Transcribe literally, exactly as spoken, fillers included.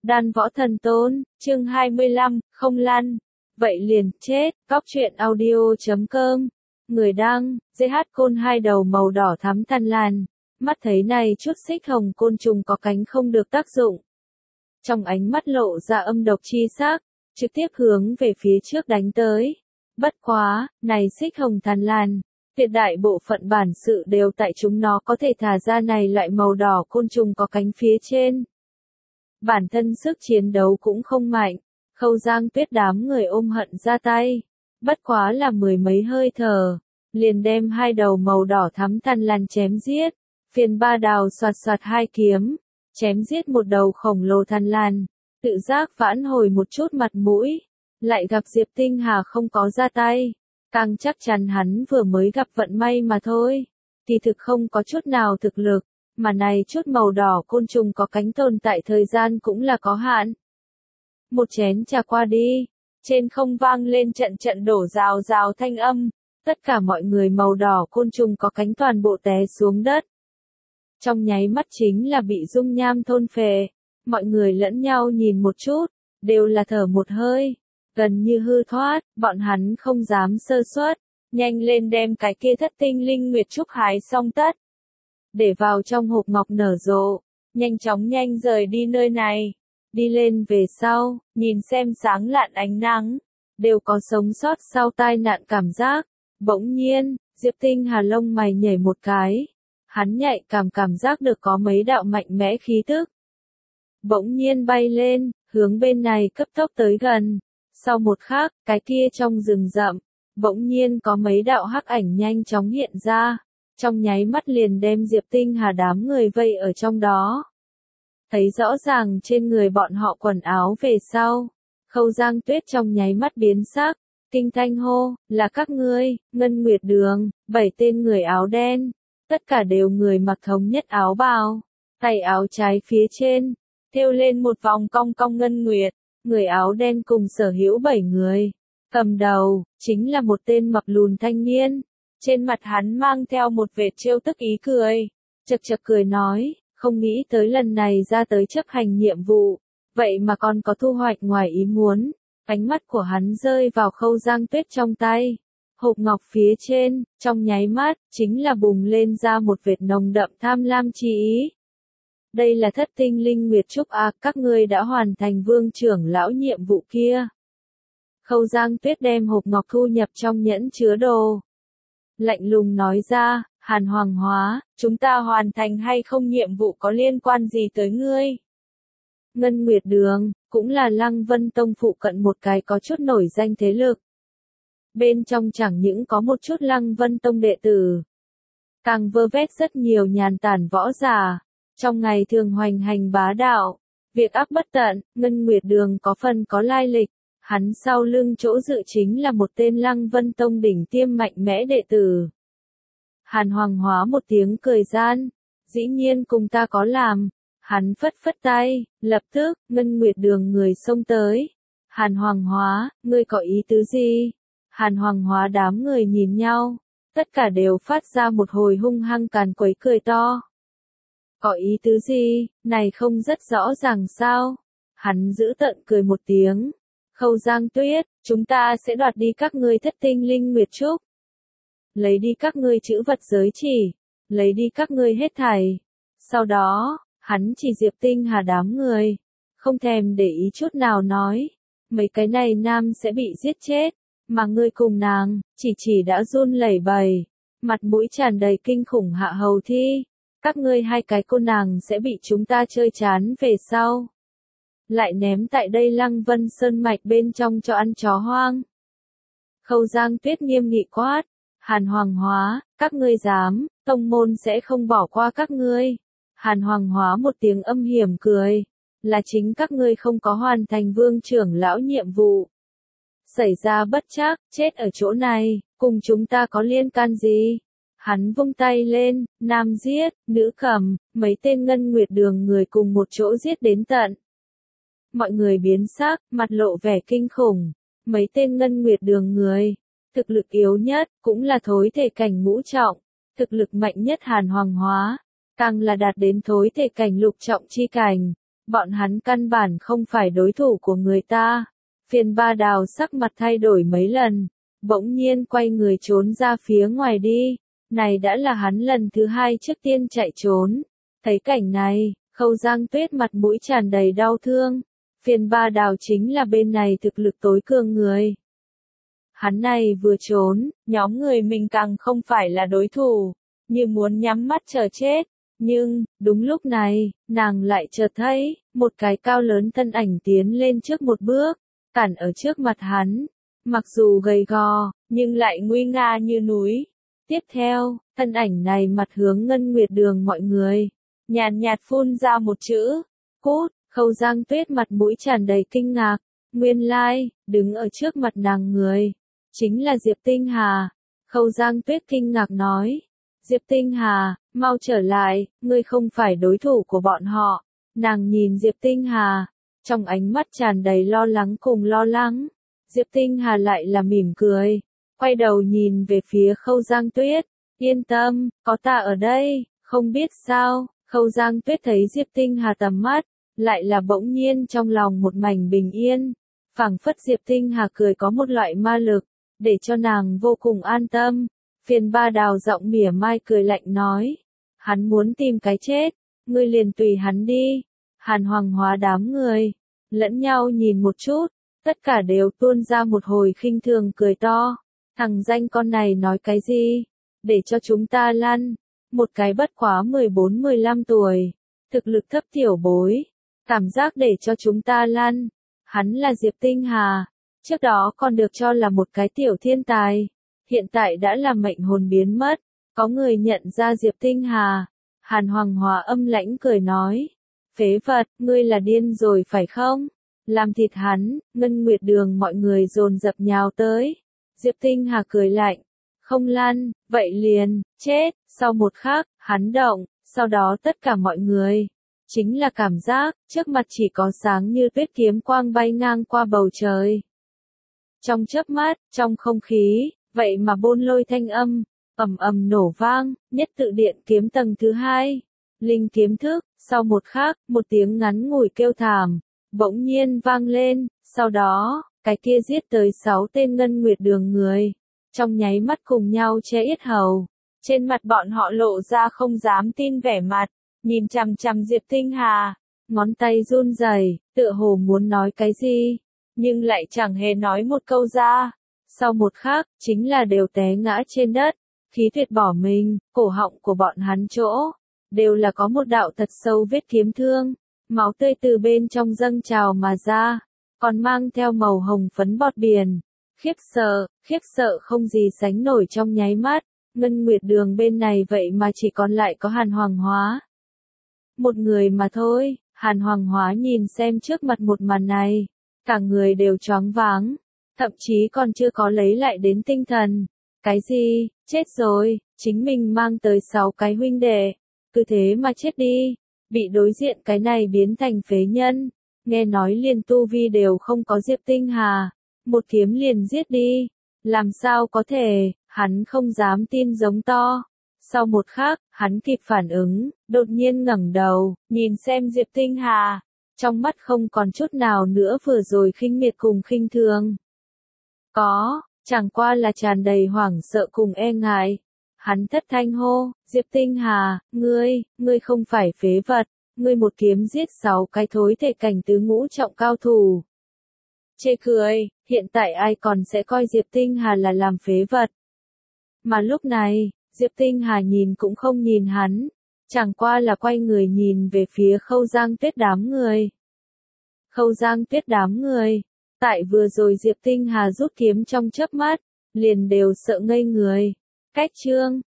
Đan Võ Thần Tôn, chương hai mươi lăm, không lăn. Vậy liền, chết, Cóc truyện audio chấm com. Người đăng, giê hát côn hai đầu màu đỏ thắm than lan. Mắt thấy này chút xích hồng côn trùng có cánh không được tác dụng. Trong ánh mắt lộ ra âm độc chi sắc, trực tiếp hướng về phía trước đánh tới. Bất quá, này xích hồng than lan. Tuyệt đại bộ phận bản sự đều tại chúng nó có thể thả ra này loại màu đỏ côn trùng có cánh phía trên. Bản thân sức chiến đấu cũng không mạnh, Khâu Giang Tuyết đám người ôm hận ra tay. Bất quá là mười mấy hơi thở, liền đem hai đầu màu đỏ thắm than lan chém giết. Phiền ba đào soạt soạt hai kiếm, chém giết một đầu khổng lồ than lan, tự giác vãn hồi một chút mặt mũi. Lại gặp Diệp Tinh Hà không có ra tay, càng chắc chắn hắn vừa mới gặp vận may mà thôi. Kỳ thực không có chút nào thực lực. Mà này chút màu đỏ côn trùng có cánh tồn tại thời gian cũng là có hạn. Một chén trà qua đi, trên không vang lên trận trận đổ rào rào thanh âm, tất cả mọi người màu đỏ côn trùng có cánh toàn bộ té xuống đất. Trong nháy mắt chính là bị dung nham thôn phệ, mọi người lẫn nhau nhìn một chút, đều là thở một hơi, gần như hư thoát, bọn hắn không dám sơ suất, nhanh lên đem cái kia thất tinh linh nguyệt trúc hái xong tất. Để vào trong hộp ngọc nở rộ, nhanh chóng nhanh rời đi nơi này, đi lên về sau, nhìn xem sáng lạn ánh nắng, đều có sống sót sau tai nạn cảm giác. Bỗng nhiên, Diệp Tinh Hà lông mày nhảy một cái, hắn nhạy cảm cảm giác được có mấy đạo mạnh mẽ khí tức. Bỗng nhiên bay lên, hướng bên này cấp tốc tới gần, sau một khắc, cái kia trong rừng rậm, bỗng nhiên có mấy đạo hắc ảnh nhanh chóng hiện ra. Trong nháy mắt liền đem Diệp Tinh Hà đám người vây ở trong đó. Thấy rõ ràng trên người bọn họ quần áo về sau. Khâu Giang Tuyết trong nháy mắt biến sắc. Kinh thanh hô, là các ngươi, Ngân Nguyệt Đường, bảy tên người áo đen. Tất cả đều người mặc thống nhất áo bào. Tay áo trái phía trên, thêu lên một vòng cong cong ngân nguyệt. Người áo đen cùng sở hữu bảy người. Cầm đầu, chính là một tên mập lùn thanh niên. Trên mặt hắn mang theo một vệt trêu tức ý cười, chật chật cười nói, không nghĩ tới lần này ra tới chấp hành nhiệm vụ, vậy mà còn có thu hoạch ngoài ý muốn. Ánh mắt của hắn rơi vào Khâu Giang Tuyết trong tay, hộp ngọc phía trên, trong nháy mắt, chính là bùng lên ra một vệt nồng đậm tham lam chi ý. Đây là thất tinh linh nguyệt trúc à, các ngươi đã hoàn thành vương trưởng lão nhiệm vụ kia. Khâu Giang Tuyết đem hộp ngọc thu nhập trong nhẫn chứa đồ. Lạnh lùng nói ra, Hàn Hoàng Hóa, chúng ta hoàn thành hay không nhiệm vụ có liên quan gì tới ngươi? Ngân Nguyệt Đường, cũng là Lăng Vân Tông phụ cận một cái có chút nổi danh thế lực. Bên trong chẳng những có một chút Lăng Vân Tông đệ tử, càng vơ vét rất nhiều nhàn tản võ giả, trong ngày thường hoành hành bá đạo, việc ác bất tận. Ngân Nguyệt Đường có phần có lai lịch. Hắn sau lưng chỗ dự chính là một tên Lăng Vân Tông đỉnh tiêm mạnh mẽ đệ tử. Hàn Hoàng Hóa một tiếng cười gian, dĩ nhiên cùng ta có làm. Hắn phất phất tay, lập tức, Ngân Nguyệt Đường người xông tới. Hàn Hoàng Hóa, ngươi có ý tứ gì? Hàn Hoàng Hóa đám người nhìn nhau, tất cả đều phát ra một hồi hung hăng càn quấy cười to. Có ý tứ gì, này không rất rõ ràng sao? Hắn giữ tợn cười một tiếng. Khâu Giang Tuyết, chúng ta sẽ đoạt đi các ngươi thất tinh linh nguyệt trúc. Lấy đi các ngươi chữ vật giới chỉ. Lấy đi các ngươi hết thảy. Sau đó, hắn chỉ Diệp Tinh Hà đám người. Không thèm để ý chút nào nói. Mấy cái này nam sẽ bị giết chết. Mà ngươi cùng nàng, chỉ chỉ đã run lẩy bẩy. Mặt mũi tràn đầy kinh khủng hạ hầu thi. Các ngươi hai cái cô nàng sẽ bị chúng ta chơi chán về sau. Lại ném tại đây Lăng Vân Sơn mạch bên trong cho ăn chó hoang. Khâu Giang Tuyết nghiêm nghị quát, Hàn Hoàng Hóa, các ngươi dám, tông môn sẽ không bỏ qua các ngươi. Hàn Hoàng Hóa một tiếng âm hiểm cười, là chính các ngươi không có hoàn thành vương trưởng lão nhiệm vụ. Xảy ra bất trắc, chết ở chỗ này, cùng chúng ta có liên can gì? Hắn vung tay lên, nam giết, nữ cầm, mấy tên Ngân Nguyệt Đường người cùng một chỗ giết đến tận. Mọi người biến sắc, mặt lộ vẻ kinh khủng. Mấy tên Ngân Nguyệt Đường người, thực lực yếu nhất, cũng là thối thể cảnh ngũ trọng. Thực lực mạnh nhất Hàn Hoàng Hóa, càng là đạt đến thối thể cảnh lục trọng chi cảnh. bọn hắn căn bản không phải đối thủ của người ta. Phiền ba đào sắc mặt thay đổi mấy lần, bỗng nhiên quay người trốn ra phía ngoài đi. Này đã là hắn lần thứ hai trước tiên chạy trốn. Thấy cảnh này, Khâu Giang Tuyết mặt mũi tràn đầy đau thương. Phiền ba đào chính là bên này thực lực tối cường người. Hắn này vừa trốn, nhóm người mình càng không phải là đối thủ, như muốn nhắm mắt chờ chết. Nhưng, đúng lúc này, nàng lại chợt thấy, một cái cao lớn thân ảnh tiến lên trước một bước, cản ở trước mặt hắn. Mặc dù gầy gò, nhưng lại nguy nga như núi. Tiếp theo, thân ảnh này mặt hướng Ngân Nguyệt Đường mọi người, nhàn nhạt phun ra một chữ, cút. Khâu Giang Tuyết mặt mũi tràn đầy kinh ngạc, nguyên lai, đứng ở trước mặt nàng người, chính là Diệp Tinh Hà. Khâu Giang Tuyết kinh ngạc nói, Diệp Tinh Hà, mau trở lại, ngươi không phải đối thủ của bọn họ. Nàng nhìn Diệp Tinh Hà, trong ánh mắt tràn đầy lo lắng cùng lo lắng. Diệp Tinh Hà lại là mỉm cười, quay đầu nhìn về phía Khâu Giang Tuyết, yên tâm, có ta ở đây, không biết sao. Khâu Giang Tuyết thấy Diệp Tinh Hà tầm mắt, lại là bỗng nhiên trong lòng một mảnh bình yên, phảng phất Diệp Tinh Hà cười có một loại ma lực, để cho nàng vô cùng an tâm. Phiền ba đào giọng mỉa mai cười lạnh nói, hắn muốn tìm cái chết, ngươi liền tùy hắn đi. Hàn Hoàng Hóa đám người, lẫn nhau nhìn một chút, tất cả đều tuôn ra một hồi khinh thường cười to. Thằng danh con này nói cái gì? Để cho chúng ta lăn. Một cái bất quá mười bốn mười lăm tuổi, thực lực thấp tiểu bối, cảm giác để cho chúng ta lăn. Hắn là Diệp Tinh Hà, trước đó còn được cho là một cái tiểu thiên tài, hiện tại đã là mệnh hồn biến mất. Có người nhận ra Diệp Tinh Hà. Hàn Hoàng Hóa âm lãnh cười nói, phế vật, ngươi là điên rồi phải không? Làm thịt hắn. Ngân Nguyệt Đường mọi người dồn dập nhào tới. Diệp Tinh Hà cười lạnh, không lăn, vậy liền, chết. Sau một khắc, hắn động, sau đó tất cả mọi người, chính là cảm giác, trước mặt chỉ có sáng như tuyết kiếm quang bay ngang qua bầu trời. Trong chớp mắt, trong không khí, vậy mà bôn lôi thanh âm, ầm ầm nổ vang, nhất tự điện kiếm tầng thứ hai. Linh kiếm thức, sau một khắc, một tiếng ngắn ngủi kêu thảm, bỗng nhiên vang lên, sau đó, cái kia giết tới sáu tên Ngân Nguyệt Đường người, trong nháy mắt cùng nhau che yết hầu. Trên mặt bọn họ lộ ra không dám tin vẻ mặt, nhìn chằm chằm Diệp Tinh Hà, ngón tay run rẩy, tựa hồ muốn nói cái gì, nhưng lại chẳng hề nói một câu ra. Sau một khắc, chính là đều té ngã trên đất, khí tuyệt bỏ mình. Cổ họng của bọn hắn chỗ, đều là có một đạo thật sâu vết kiếm thương, máu tươi từ bên trong dâng trào mà ra, còn mang theo màu hồng phấn bọt biển. Khiếp sợ, khiếp sợ không gì sánh nổi trong nháy mắt. Ngân Nguyệt Đường bên này vậy mà chỉ còn lại có Hàn Hoàng Hóa. Một người mà thôi. Hàn Hoàng Hóa nhìn xem trước mặt một màn này, cả người đều choáng váng, thậm chí còn chưa có lấy lại đến tinh thần. Cái gì, chết rồi, chính mình mang tới sáu cái huynh đệ, cứ thế mà chết đi, bị đối diện cái này biến thành phế nhân, nghe nói liền tu vi đều không có Diệp Tinh Hà, một kiếm liền giết đi, làm sao có thể. Hắn không dám tin giống to. Sau một khắc, hắn kịp phản ứng, đột nhiên ngẩng đầu, nhìn xem Diệp Tinh Hà, trong mắt không còn chút nào nữa vừa rồi khinh miệt cùng khinh thường. Có, chẳng qua là tràn đầy hoảng sợ cùng e ngại. Hắn thất thanh hô, Diệp Tinh Hà, ngươi, ngươi không phải phế vật, ngươi một kiếm giết sáu cái thối thể cảnh tứ ngũ trọng cao thủ. Chê cười, hiện tại ai còn sẽ coi Diệp Tinh Hà là làm phế vật. Mà lúc này, Diệp Tinh Hà nhìn cũng không nhìn hắn, chẳng qua là quay người nhìn về phía Khâu Giang Tuyết đám người. Khâu Giang Tuyết đám người, tại vừa rồi Diệp Tinh Hà rút kiếm trong chớp mắt, liền đều sợ ngây người. Cách chương